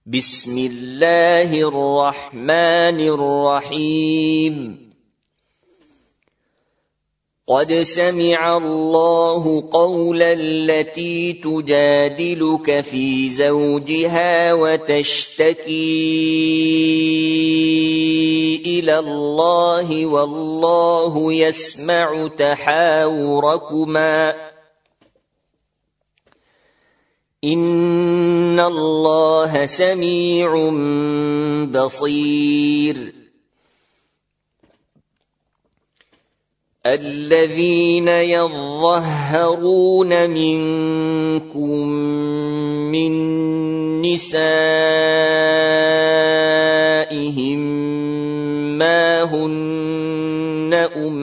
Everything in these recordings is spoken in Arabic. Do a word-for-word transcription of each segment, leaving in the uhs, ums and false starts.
بسم الله الرحمن الرحيم قد سمع الله قول التي تجادلك في زوجها وتشتكي إلى الله والله يسمع تحاوركما إن الله سميع بصير الذين يظهرون منكم من نسائهم ما هن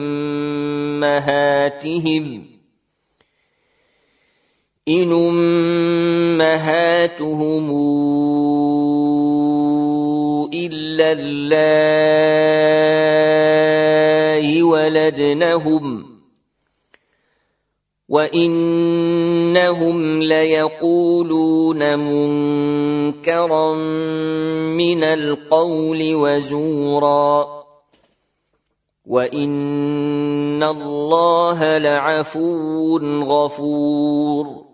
أمهاتهم إن أمهاتهم إلا اللائي ولدنهم وإنهم ليقولون منكرا من القول وزورا وإن الله لعفو غفور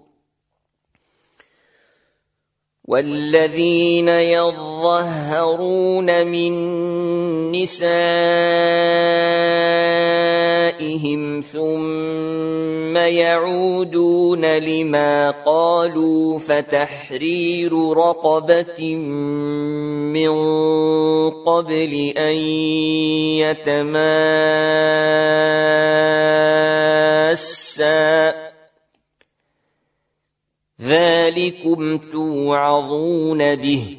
والذين يظهرون من نسائهم ثم يعودون لما قالوا فتحرير رقبة من قبل أن يتماسا ذلكم توعظون به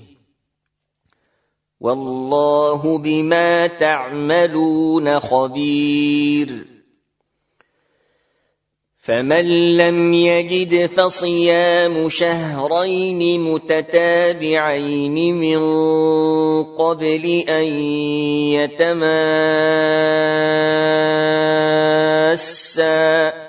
والله بما تعملون خبير فمن لم يجد فصيام شهرين متتابعين من قبل أن يتماسا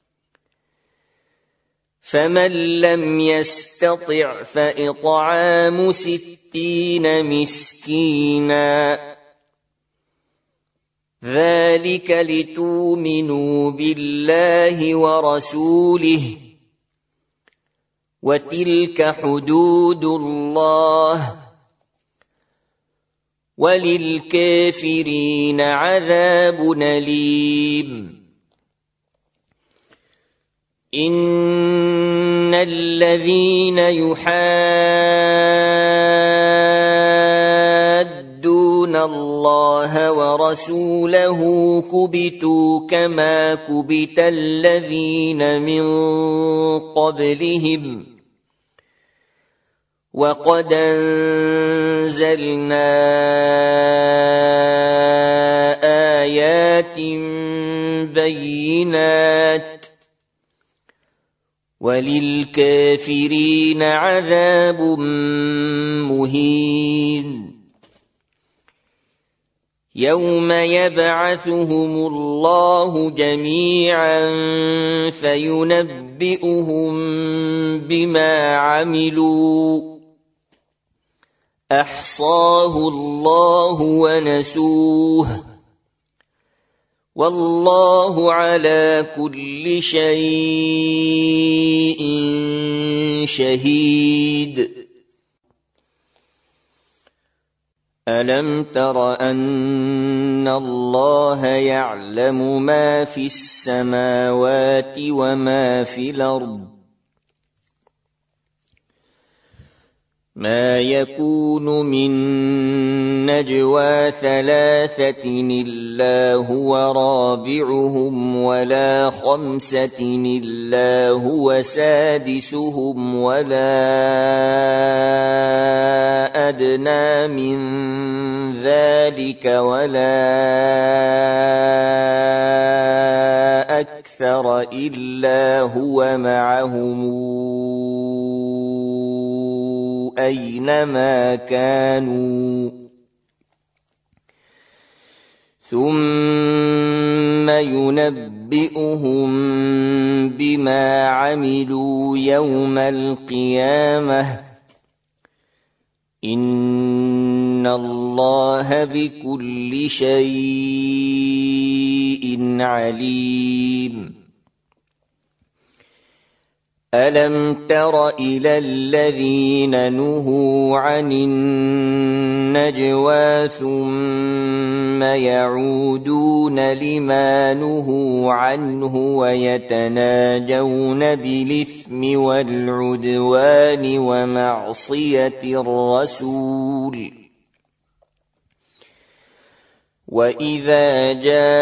فمن لم يستطع فإطعام ستين مسكينا ذلك لتؤمنوا بالله ورسوله وتلك حدود الله وللكافرين عذاب أليم إن الذين يحادون الله ورسوله كبتوا كما كبت الذين من قبلهم وقد أنزلنا آيات بينات وللكافرين عذاب مهين يوم يبعثهم الله جميعا فينبئهم بما عملوا أحصاه الله ونسوه والله على كل شيء شهيد ألم تر أن الله يعلم ما في السماوات وما في الأرض ما يكون من نجوى ثلاثة إلا هو رابعهم ولا خمسة إلا هو سادسهم ولا أدنى من ذلك ولا أكثر إلا هو معهم أينما كانوا ثم ينبئهم بما عملوا يوم القيامة إِنَّ اللَّهَ بِكُلِّ شَيْءٍ عَلِيمٌ أَلَمْ تَرَ إِلَى الَّذِينَ نُهُوا عَنِ النَّجْوَىٰ ثُمَّ يَعُودُونَ لِمَا نُهُوا عَنْهُ وَيَتَنَاجَوْنَ بِالْإِثْمِ وَالْعُدْوَانِ وَمَعْصِيَتِ الرَّسُولِ وَإِذَا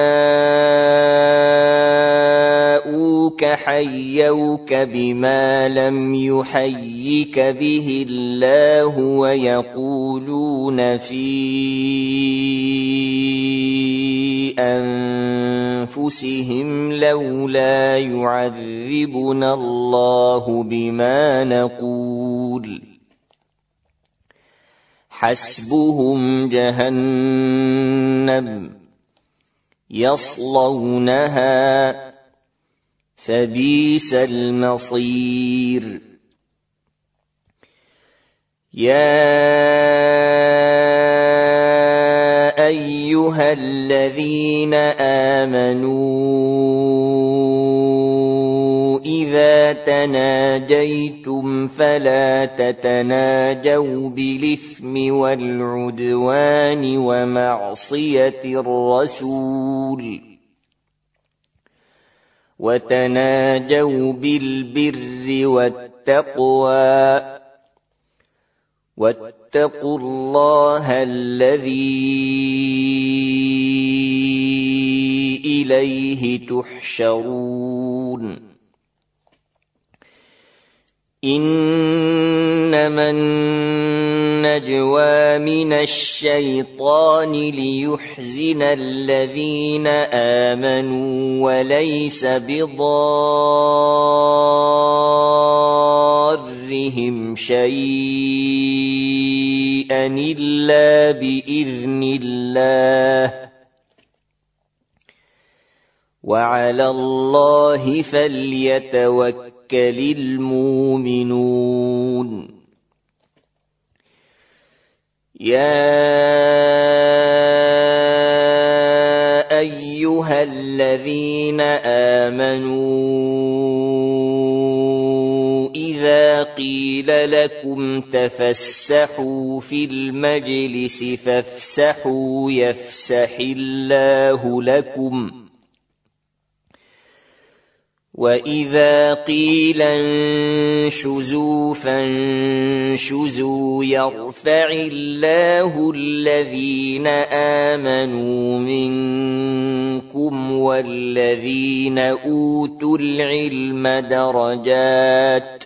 جَاءُوكَ حَيَّوْكَ بِمَا لَمْ يُحَيِّكَ بِهِ اللَّهُ وَيَقُولُونَ فِي أَنفُسِهِمْ لَوْلَا يُعَذِّبُنَا اللَّهُ بِمَا نَقُولُ حَسْبُهُمْ جَهَنَّمُ يَصْلَوْنَهَا فَبِئْسَ الْمَصِيرُ يَا أَيُّهَا الَّذِينَ آمَنُوا إِذَا تَنَاجَيْتُمْ فَلَا تَتَنَاجَوْا بِالْإِثْمِ وَالْعُدْوَانِ وَمَعْصِيَتِ الرَّسُولِ وَتَنَاجَوْا بِالْبِرِّ وَالتَّقْوَىٰ وَاتَّقُوا اللَّهَ الَّذِي إِلَيْهِ تُحْشَرُونَ إِنَّمَا النَّجْوَىٰ مِنَ الشَّيْطَانِ لِيُحْزِنَ الَّذِينَ آمَنُوا وَلَيْسَ بِضَارِّهِمْ شَيْئًا إِلَّا بِإِذْنِ اللَّهِ وَعَلَى اللَّهِ فَلْيَتَوَكَّلِ الْمُؤْمِنُونَ يَا أَيُّهَا الَّذِينَ آمَنُوا إِذَا قِيلَ لَكُمْ تَفَسَّحُوا فِي الْمَجْلِسِ فَافْسَحُوا يَفْسَحِ اللَّهُ لَكُمْ وَإِذَا قِيلَ انشُزُوا فَانشُزُوا يَرْفَعِ اللَّهُ الَّذِينَ آمَنُوا مِنكُمْ وَالَّذِينَ أُوتُوا الْعِلْمَ دَرَجَاتٍ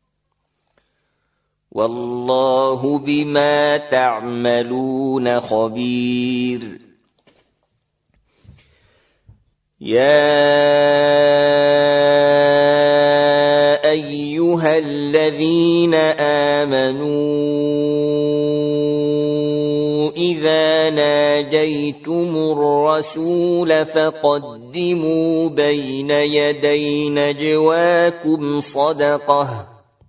وَاللَّهُ بِمَا تَعْمَلُونَ خَبِيرٌ يَا أَيُّهَا الَّذِينَ آمَنُوا إِذَا نَاجَيْتُمُ الرَّسُولَ فَقَدِّمُوا بَيْنَ يَدَيْ نَجْوَاكُمْ صَدَقَةً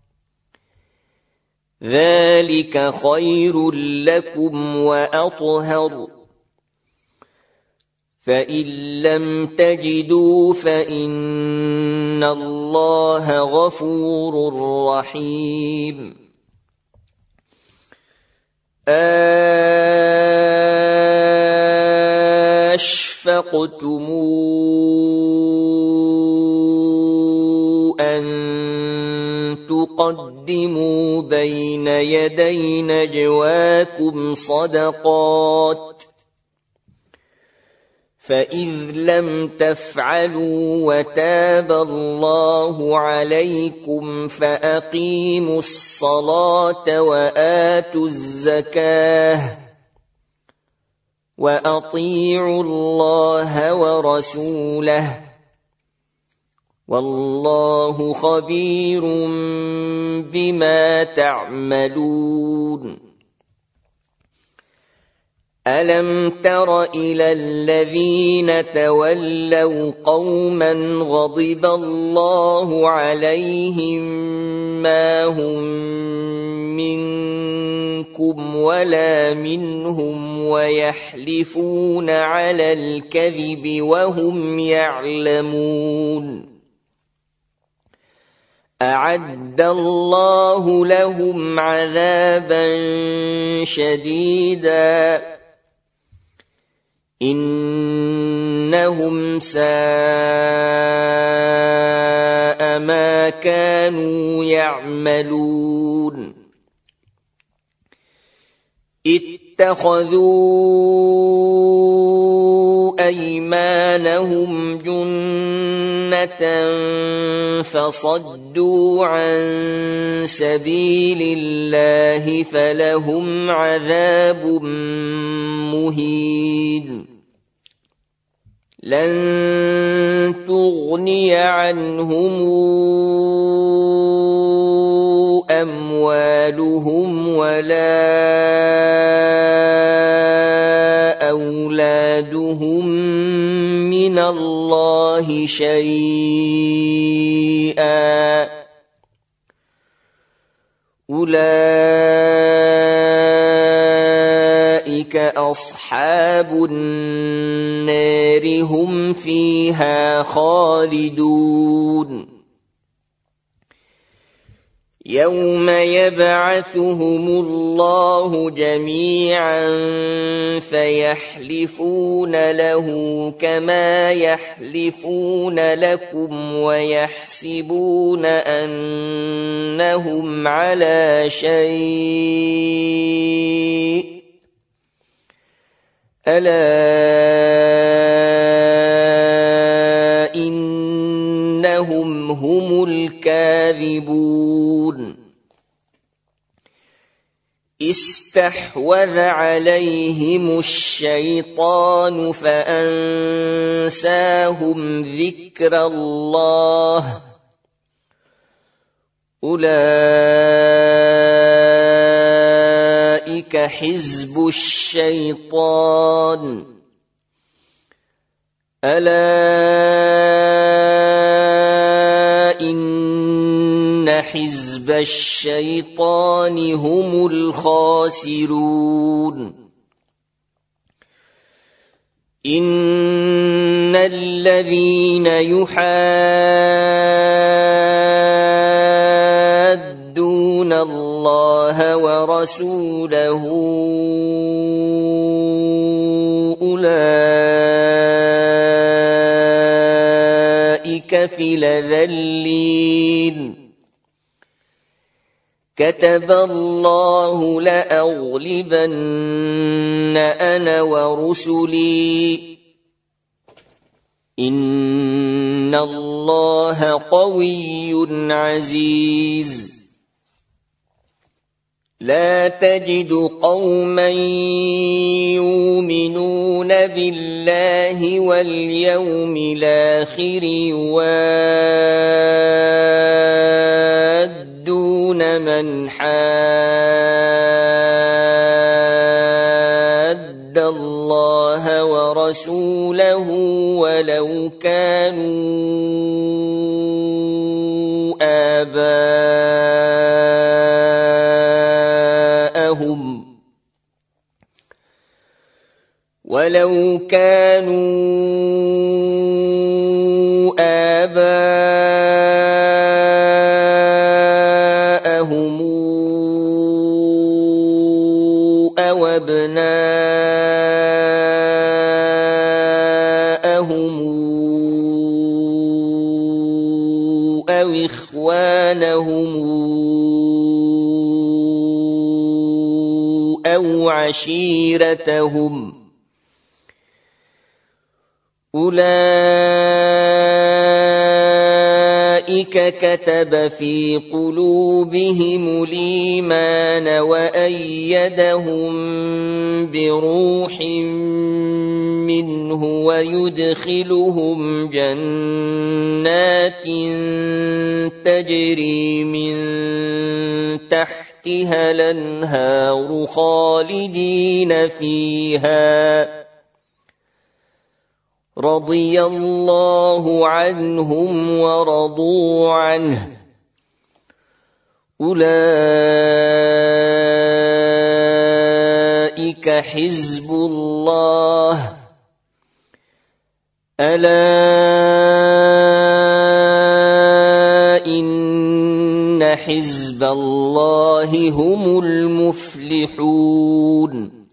ذَلِكَ خَيْرٌ لَّكُمْ وَأَطْهَرُ فَإِن لَّمْ تَجِدُوا فَإِنَّ اللَّهَ غَفُورٌ رَّحِيمٌ أَشْفَقْتُمْ أَن تُقَدِّمُوا بَيْنَ يَدَيْ نَجْوَاكُمْ صَدَقَاتٍ فَإِذْ لَمْ تَفْعَلُوا وَتَابَ اللَّهُ عَلَيْكُمْ فَأَقِيمُوا الصَّلَاةَ وَآتُوا الزَّكَاةَ وَأَطِيعُوا اللَّهَ وَرَسُولَهُ وَاللَّهُ خَبِيرٌ بِمَا تَعْمَلُونَ أَلَمْ تَرَ إِلَى الَّذِينَ تَوَلَّوْا قَوْمًا غَضِبَ اللَّهُ عَلَيْهِم مَّا هُم منكم ولا منهم ويحلفون على الكذب وهم يعلمون أعد الله لهم عذابا شديدا إنهم ساء ما كانوا يعملون اتخذوا أيمانهم جنة فصدوا عن سبيل الله فلهم عذاب مهين لن تغني عنهم أموالهم ولا أولادهم من الله شيئا أولئك أصحاب النار هم فيها خالدون يوم يبعثهم الله جميعا فيحلفون له كما يحلفون لكم ويحسبون أنهم على شيء ألا إنهم هم الكاذبون استحوذ عليهم الشيطان فأنساهم ذكر الله أولئك حزب الشيطان ألا إن حزب الشيطان هم الخاسرون إن الذين يحادون الله ورسوله أولئك في الأذلين كتب الله لأغلبن أنا ورسلي إن الله قوي عزيز لا تجد قوما يؤمنون بالله واليوم الآخر يوادون من حاد الله ورسوله ولو كانوا آباءهم ولو كانوا آباءهم أو أبناءهم أو إخوانهم أو عشيرتهم أولئك كتب في قلوبهم الإيمان وأيدهم بروح منه ويدخلهم جنات تجري من تحتها الأنهار خالدين فيها رضي الله عنهم ورضوا عنه أولئك أولئك حزب الله ألا إن حزب الله هم المفلحون